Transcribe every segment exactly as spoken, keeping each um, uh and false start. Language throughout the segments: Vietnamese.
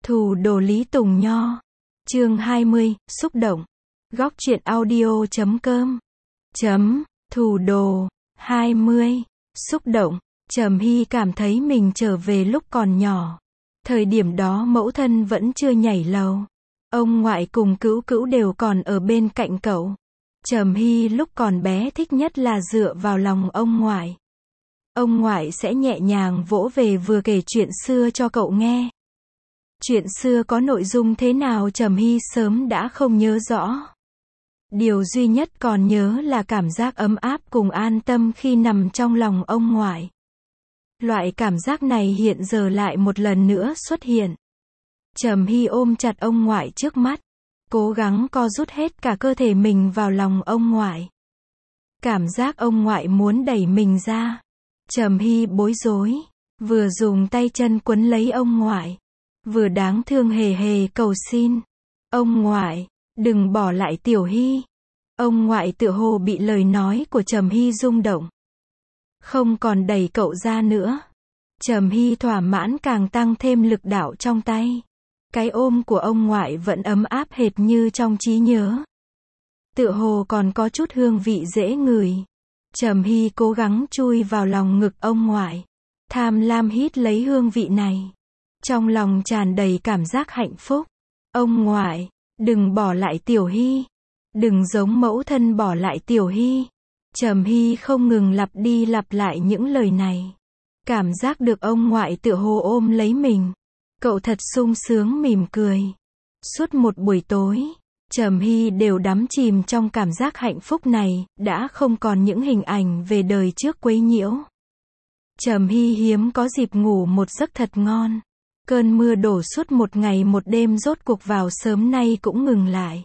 Thủ đồ Lý Tùng Nho. Chương hai mươi, xúc động. Góc truyện audio chấm com. Chấm, thủ đồ. hai mươi, xúc động. Trầm Hy cảm thấy mình trở về lúc còn nhỏ. Thời điểm đó mẫu thân vẫn chưa nhảy lầu. Ông ngoại cùng cữu cữu đều còn ở bên cạnh cậu. Trầm Hy lúc còn bé thích nhất là dựa vào lòng ông ngoại. Ông ngoại sẽ nhẹ nhàng vỗ về vừa kể chuyện xưa cho cậu nghe. Chuyện xưa có nội dung thế nào Trầm Hy sớm đã không nhớ rõ. Điều duy nhất còn nhớ là cảm giác ấm áp cùng an tâm khi nằm trong lòng ông ngoại. Loại cảm giác này hiện giờ lại một lần nữa xuất hiện. Trầm Hy ôm chặt ông ngoại trước mắt, cố gắng co rút hết cả cơ thể mình vào lòng ông ngoại. Cảm giác ông ngoại muốn đẩy mình ra. Trầm Hy bối rối, vừa dùng tay chân quấn lấy ông ngoại, vừa đáng thương hề hề cầu xin. Ông ngoại, đừng bỏ lại Tiểu Hy. Ông ngoại tựa hồ bị lời nói của Trầm Hy rung động. Không còn đẩy cậu ra nữa. Trầm Hy thỏa mãn càng tăng thêm lực đạo trong tay. Cái ôm của ông ngoại vẫn ấm áp hệt như trong trí nhớ. Tựa hồ còn có chút hương vị dễ ngửi. Trầm Hy cố gắng chui vào lòng ngực ông ngoại. Tham lam hít lấy hương vị này. Trong lòng tràn đầy cảm giác hạnh phúc. Ông ngoại, đừng bỏ lại Tiểu Hy. Đừng giống mẫu thân bỏ lại Tiểu Hy. Trầm Hy không ngừng lặp đi lặp lại những lời này. Cảm giác được ông ngoại tựa hồ ôm lấy mình. Cậu thật sung sướng mỉm cười. Suốt một buổi tối, Trầm Hy đều đắm chìm trong cảm giác hạnh phúc này, đã không còn những hình ảnh về đời trước quấy nhiễu. Trầm Hy hiếm có dịp ngủ một giấc thật ngon. Cơn mưa đổ suốt một ngày một đêm rốt cuộc vào sớm nay cũng ngừng lại.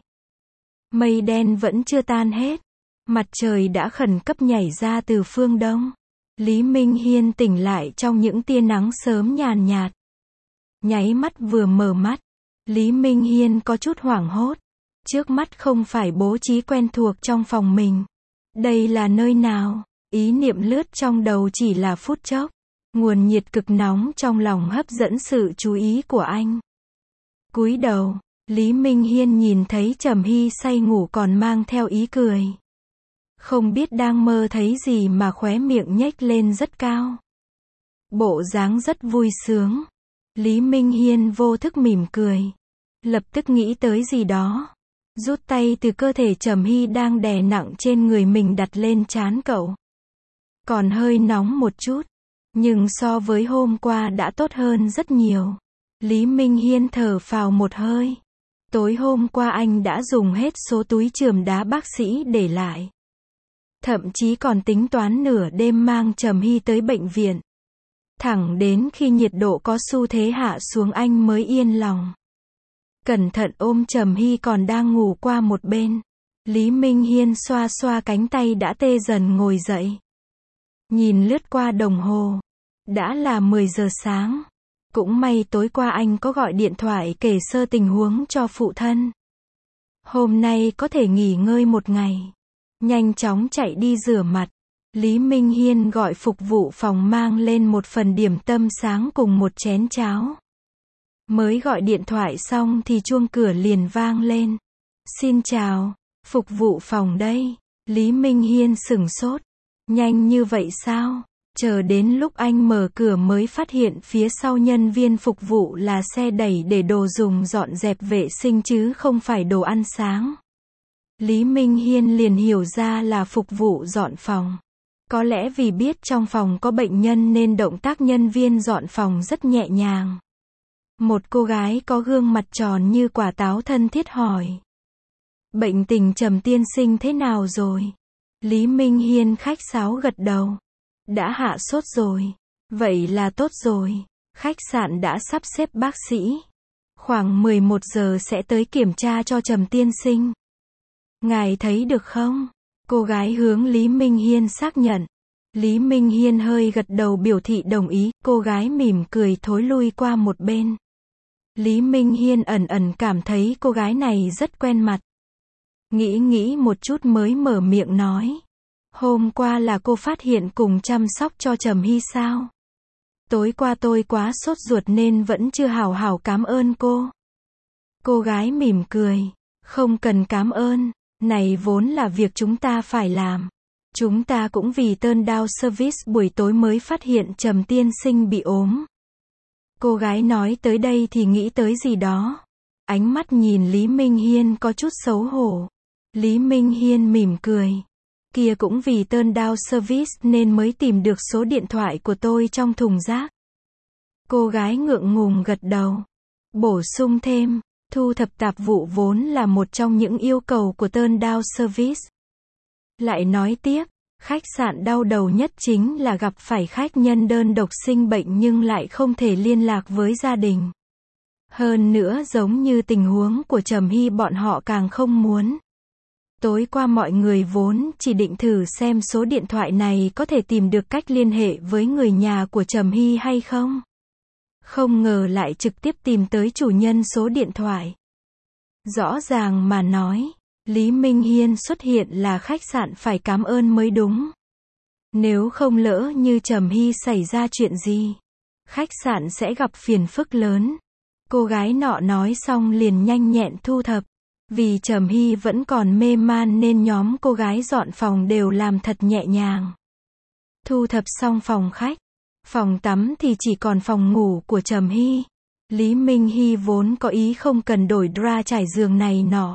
Mây đen vẫn chưa tan hết. Mặt trời đã khẩn cấp nhảy ra từ phương đông. Lý Minh Hiên tỉnh lại trong những tia nắng sớm nhàn nhạt. Nháy mắt vừa mở mắt, Lý Minh Hiên có chút hoảng hốt. Trước mắt không phải bố trí quen thuộc trong phòng mình. Đây là nơi nào? Ý niệm lướt trong đầu chỉ là phút chốc. Nguồn nhiệt cực nóng trong lòng hấp dẫn sự chú ý của anh. Cúi đầu, Lý Minh Hiên nhìn thấy Trầm Hy say ngủ còn mang theo ý cười. Không biết đang mơ thấy gì mà khóe miệng nhếch lên rất cao. Bộ dáng rất vui sướng. Lý Minh Hiên vô thức mỉm cười. Lập tức nghĩ tới gì đó. Rút tay từ cơ thể Trầm Hy đang đè nặng trên người mình đặt lên trán cậu. Còn hơi nóng một chút. Nhưng so với hôm qua đã tốt hơn rất nhiều. Lý Minh Hiên thở phào một hơi. Tối hôm qua anh đã dùng hết số túi chườm đá bác sĩ để lại. Thậm chí còn tính toán nửa đêm mang Trầm Hy tới bệnh viện. Thẳng đến khi nhiệt độ có xu thế hạ xuống anh mới yên lòng. Cẩn thận ôm Trầm Hy còn đang ngủ qua một bên. Lý Minh Hiên xoa xoa cánh tay đã tê dần ngồi dậy. Nhìn lướt qua đồng hồ. Đã là mười giờ sáng. Cũng may tối qua anh có gọi điện thoại kể sơ tình huống cho phụ thân. Hôm nay có thể nghỉ ngơi một ngày. Nhanh chóng chạy đi rửa mặt. Lý Minh Hiên gọi phục vụ phòng mang lên một phần điểm tâm sáng cùng một chén cháo. Mới gọi điện thoại xong thì chuông cửa liền vang lên. Xin chào, phục vụ phòng đây. Lý Minh Hiên sửng sốt. Nhanh như vậy sao? Chờ đến lúc anh mở cửa mới phát hiện phía sau nhân viên phục vụ là xe đẩy để đồ dùng dọn dẹp vệ sinh chứ không phải đồ ăn sáng. Lý Minh Hiên liền hiểu ra là phục vụ dọn phòng. Có lẽ vì biết trong phòng có bệnh nhân nên động tác nhân viên dọn phòng rất nhẹ nhàng. Một cô gái có gương mặt tròn như quả táo thân thiết hỏi. Bệnh tình Trầm tiên sinh thế nào rồi? Lý Minh Hiên khách sáo gật đầu. Đã hạ sốt rồi. Vậy là tốt rồi. Khách sạn đã sắp xếp bác sĩ. Khoảng mười một giờ sẽ tới kiểm tra cho Trầm tiên sinh. Ngài thấy được không? Cô gái hướng Lý Minh Hiên xác nhận. Lý Minh Hiên hơi gật đầu biểu thị đồng ý. Cô gái mỉm cười thối lui qua một bên. Lý Minh Hiên ẩn ẩn cảm thấy cô gái này rất quen mặt. Nghĩ nghĩ một chút mới mở miệng nói. Hôm qua là cô phát hiện cùng chăm sóc cho Trầm Hy sao? Tối qua tôi quá sốt ruột nên vẫn chưa hào hào cảm ơn cô. Cô gái mỉm cười. Không cần cảm ơn, này vốn là việc chúng ta phải làm. Chúng ta cũng vì turn down service buổi tối mới phát hiện Trầm tiên sinh bị ốm. Cô gái nói tới đây thì nghĩ tới gì đó. Ánh mắt nhìn Lý Minh Hiên có chút xấu hổ. Lý Minh Hiên mỉm cười. Kia cũng vì turn down service nên mới tìm được số điện thoại của tôi trong thùng rác. Cô gái ngượng ngùng gật đầu. Bổ sung thêm, thu thập tạp vụ vốn là một trong những yêu cầu của turn down service. Lại nói tiếp, khách sạn đau đầu nhất chính là gặp phải khách nhân đơn độc sinh bệnh nhưng lại không thể liên lạc với gia đình. Hơn nữa giống như tình huống của Trầm Hy bọn họ càng không muốn. Tối qua mọi người vốn chỉ định thử xem số điện thoại này có thể tìm được cách liên hệ với người nhà của Trầm Hy hay không. Không ngờ lại trực tiếp tìm tới chủ nhân số điện thoại. Rõ ràng mà nói, Lý Minh Hiên xuất hiện là khách sạn phải cảm ơn mới đúng. Nếu không lỡ như Trầm Hy xảy ra chuyện gì, khách sạn sẽ gặp phiền phức lớn. Cô gái nọ nói xong liền nhanh nhẹn thu thập. Vì Trầm Hy vẫn còn mê man nên nhóm cô gái dọn phòng đều làm thật nhẹ nhàng. Thu thập xong phòng khách, phòng tắm thì chỉ còn phòng ngủ của Trầm Hy. Lý Minh Hy vốn có ý không cần đổi dra trải giường này nọ.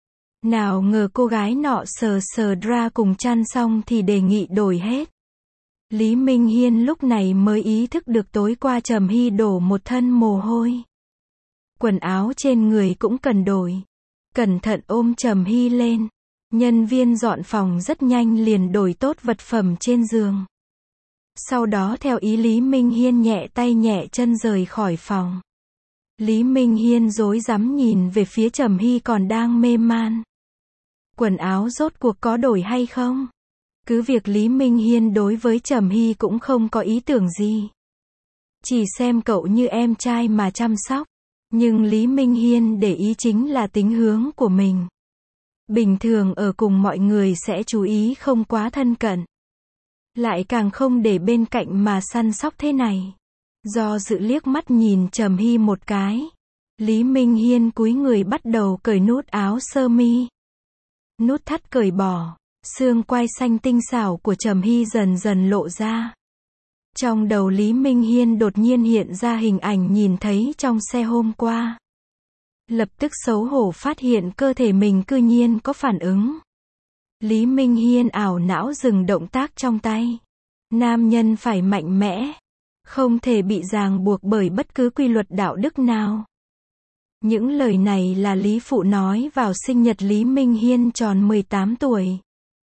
Nào ngờ cô gái nọ sờ sờ dra cùng chăn xong thì đề nghị đổi hết. Lý Minh Hiên lúc này mới ý thức được tối qua Trầm Hy đổ một thân mồ hôi. Quần áo trên người cũng cần đổi. Cẩn thận ôm Trầm Hy lên. Nhân viên dọn phòng rất nhanh liền đổi tốt vật phẩm trên giường. Sau đó theo ý Lý Minh Hiên nhẹ tay nhẹ chân rời khỏi phòng. Lý Minh Hiên rối rắm nhìn về phía Trầm Hy còn đang mê man. Quần áo rốt cuộc có đổi hay không? Cứ việc Lý Minh Hiên đối với Trầm Hy cũng không có ý tưởng gì. Chỉ xem cậu như em trai mà chăm sóc. Nhưng Lý Minh Hiên để ý chính là tính hướng của mình. Bình thường ở cùng mọi người sẽ chú ý không quá thân cận. Lại càng không để bên cạnh mà săn sóc thế này. Do dự liếc mắt nhìn Trầm Hy một cái. Lý Minh Hiên cúi người bắt đầu cởi nút áo sơ mi. Nút thắt cởi bỏ. Xương quai xanh tinh xảo của Trầm Hy dần dần lộ ra. Trong đầu Lý Minh Hiên đột nhiên hiện ra hình ảnh nhìn thấy trong xe hôm qua. Lập tức xấu hổ phát hiện cơ thể mình cư nhiên có phản ứng. Lý Minh Hiên ảo não dừng động tác trong tay. Nam nhân phải mạnh mẽ. Không thể bị ràng buộc bởi bất cứ quy luật đạo đức nào. Những lời này là Lý Phụ nói vào sinh nhật Lý Minh Hiên tròn mười tám tuổi.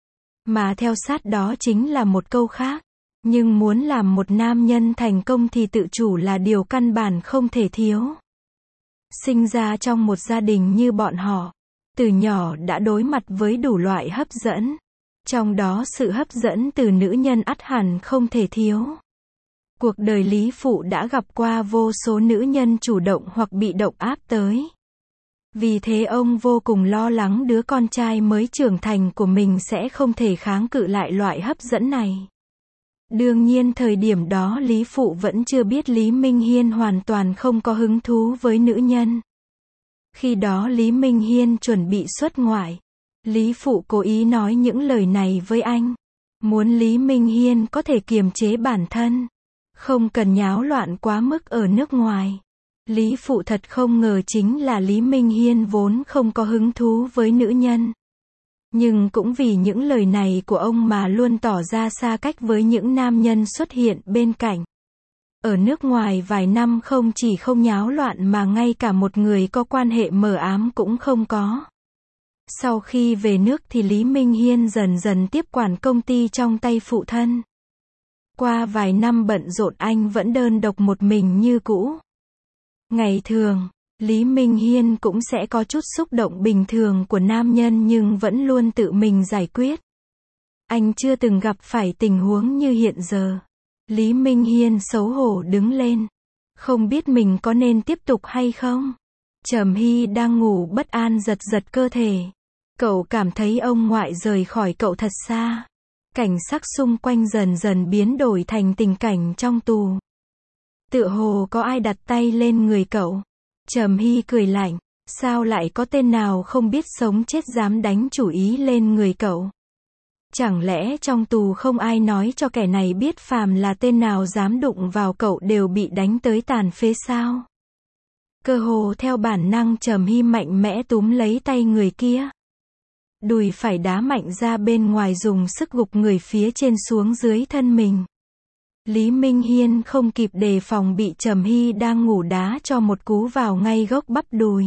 Mà theo sát đó chính là một câu khác. Nhưng muốn làm một nam nhân thành công thì tự chủ là điều căn bản không thể thiếu. Sinh ra trong một gia đình như bọn họ, từ nhỏ đã đối mặt với đủ loại hấp dẫn. Trong đó sự hấp dẫn từ nữ nhân ắt hẳn không thể thiếu. Cuộc đời Lý Phụ đã gặp qua vô số nữ nhân chủ động hoặc bị động áp tới. Vì thế ông vô cùng lo lắng đứa con trai mới trưởng thành của mình sẽ không thể kháng cự lại loại hấp dẫn này. Đương nhiên thời điểm đó Lý Phụ vẫn chưa biết Lý Minh Hiên hoàn toàn không có hứng thú với nữ nhân. Khi đó Lý Minh Hiên chuẩn bị xuất ngoại. Lý Phụ cố ý nói những lời này với anh. Muốn Lý Minh Hiên có thể kiềm chế bản thân. Không cần nháo loạn quá mức ở nước ngoài. Lý Phụ thật không ngờ chính là Lý Minh Hiên vốn không có hứng thú với nữ nhân. Nhưng cũng vì những lời này của ông mà luôn tỏ ra xa cách với những nam nhân xuất hiện bên cạnh. Ở nước ngoài vài năm không chỉ không nháo loạn mà ngay cả một người có quan hệ mờ ám cũng không có. Sau khi về nước thì Lý Minh Hiên dần dần tiếp quản công ty trong tay phụ thân. Qua vài năm bận rộn anh vẫn đơn độc một mình như cũ. Ngày thường, Lý Minh Hiên cũng sẽ có chút xúc động bình thường của nam nhân nhưng vẫn luôn tự mình giải quyết. Anh chưa từng gặp phải tình huống như hiện giờ. Lý Minh Hiên xấu hổ đứng lên. Không biết mình có nên tiếp tục hay không? Trầm Hy đang ngủ bất an giật giật cơ thể. Cậu cảm thấy ông ngoại rời khỏi cậu thật xa. Cảnh sắc xung quanh dần dần biến đổi thành tình cảnh trong tù. Tựa hồ có ai đặt tay lên người cậu. Trầm Hy cười lạnh, sao lại có tên nào không biết sống chết dám đánh chủ ý lên người cậu? Chẳng lẽ trong tù không ai nói cho kẻ này biết phàm là tên nào dám đụng vào cậu đều bị đánh tới tàn phế sao? Cơ hồ theo bản năng Trầm Hy mạnh mẽ túm lấy tay người kia. Đùi phải đá mạnh ra bên ngoài dùng sức gục người phía trên xuống dưới thân mình. Lý Minh Hiên không kịp đề phòng bị Trầm Hy đang ngủ đá cho một cú vào ngay gốc bắp đùi.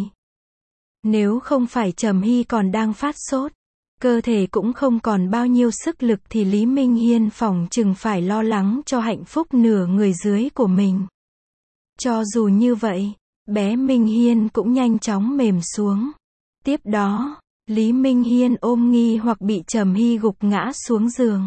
Nếu không phải Trầm Hy còn đang phát sốt, cơ thể cũng không còn bao nhiêu sức lực thì Lý Minh Hiên phỏng chừng phải lo lắng cho hạnh phúc nửa người dưới của mình. Cho dù như vậy, bé Minh Hiên cũng nhanh chóng mềm xuống. Tiếp đó, Lý Minh Hiên ôm nghi hoặc bị Trầm Hy gục ngã xuống giường.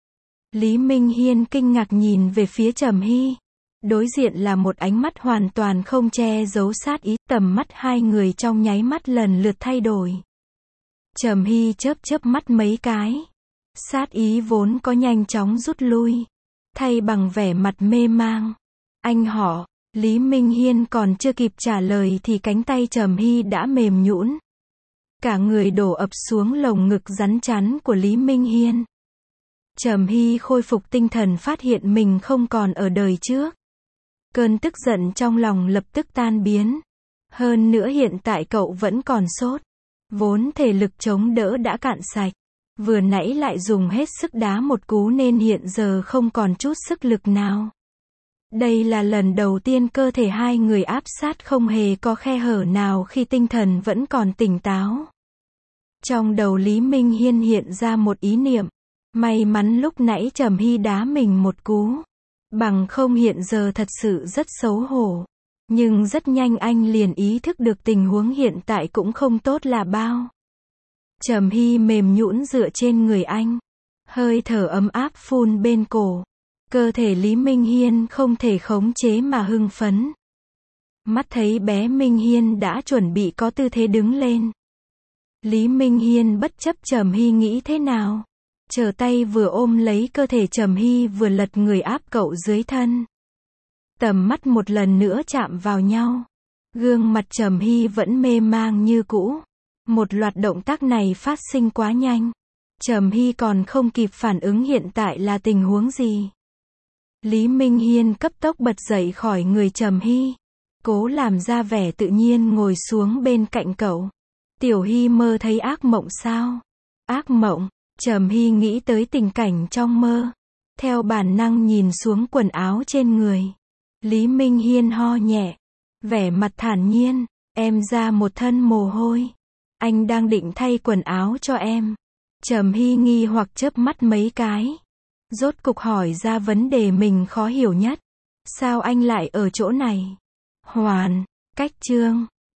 Lý Minh Hiên kinh ngạc nhìn về phía Trầm Hy. Đối diện là một ánh mắt hoàn toàn không che giấu sát ý, tầm mắt hai người trong nháy mắt lần lượt thay đổi. Trầm Hy chớp chớp mắt mấy cái. Sát ý vốn có nhanh chóng rút lui, thay bằng vẻ mặt mê mang. Anh họ, Lý Minh Hiên còn chưa kịp trả lời thì cánh tay Trầm Hy đã mềm nhũn. Cả người đổ ập xuống lồng ngực rắn chắn của Lý Minh Hiên. Trầm Hy khôi phục tinh thần phát hiện mình không còn ở đời trước. Cơn tức giận trong lòng lập tức tan biến. Hơn nữa hiện tại cậu vẫn còn sốt. Vốn thể lực chống đỡ đã cạn sạch. Vừa nãy lại dùng hết sức đá một cú nên hiện giờ không còn chút sức lực nào. Đây là lần đầu tiên cơ thể hai người áp sát không hề có khe hở nào khi tinh thần vẫn còn tỉnh táo. Trong đầu Lý Minh Hiên hiện ra một ý niệm. May mắn lúc nãy Trầm Hy đá mình một cú. Bằng không hiện giờ thật sự rất xấu hổ. Nhưng rất nhanh anh liền ý thức được tình huống hiện tại cũng không tốt là bao. Trầm Hy mềm nhũn dựa trên người anh. Hơi thở ấm áp phun bên cổ. Cơ thể Lý Minh Hiên không thể khống chế mà hưng phấn. Mắt thấy bé Minh Hiên đã chuẩn bị có tư thế đứng lên. Lý Minh Hiên bất chấp Trầm Hy nghĩ thế nào. Trở tay vừa ôm lấy cơ thể Trầm Hy vừa lật người áp cậu dưới thân. Tầm mắt một lần nữa chạm vào nhau. Gương mặt Trầm Hy vẫn mê mang như cũ. Một loạt động tác này phát sinh quá nhanh. Trầm Hy còn không kịp phản ứng hiện tại là tình huống gì. Lý Minh Hiên cấp tốc bật dậy khỏi người Trầm Hy. Cố làm ra vẻ tự nhiên ngồi xuống bên cạnh cậu. Tiểu Hy mơ thấy ác mộng sao? Ác mộng? Trầm Hy nghĩ tới tình cảnh trong mơ. Theo bản năng nhìn xuống quần áo trên người. Lý Minh Hiên ho nhẹ. Vẻ mặt thản nhiên. Em ra một thân mồ hôi. Anh đang định thay quần áo cho em. Trầm Hy nghi hoặc chớp mắt mấy cái. Rốt cục hỏi ra vấn đề mình khó hiểu nhất. Sao anh lại ở chỗ này? Hoàn. Cách chương.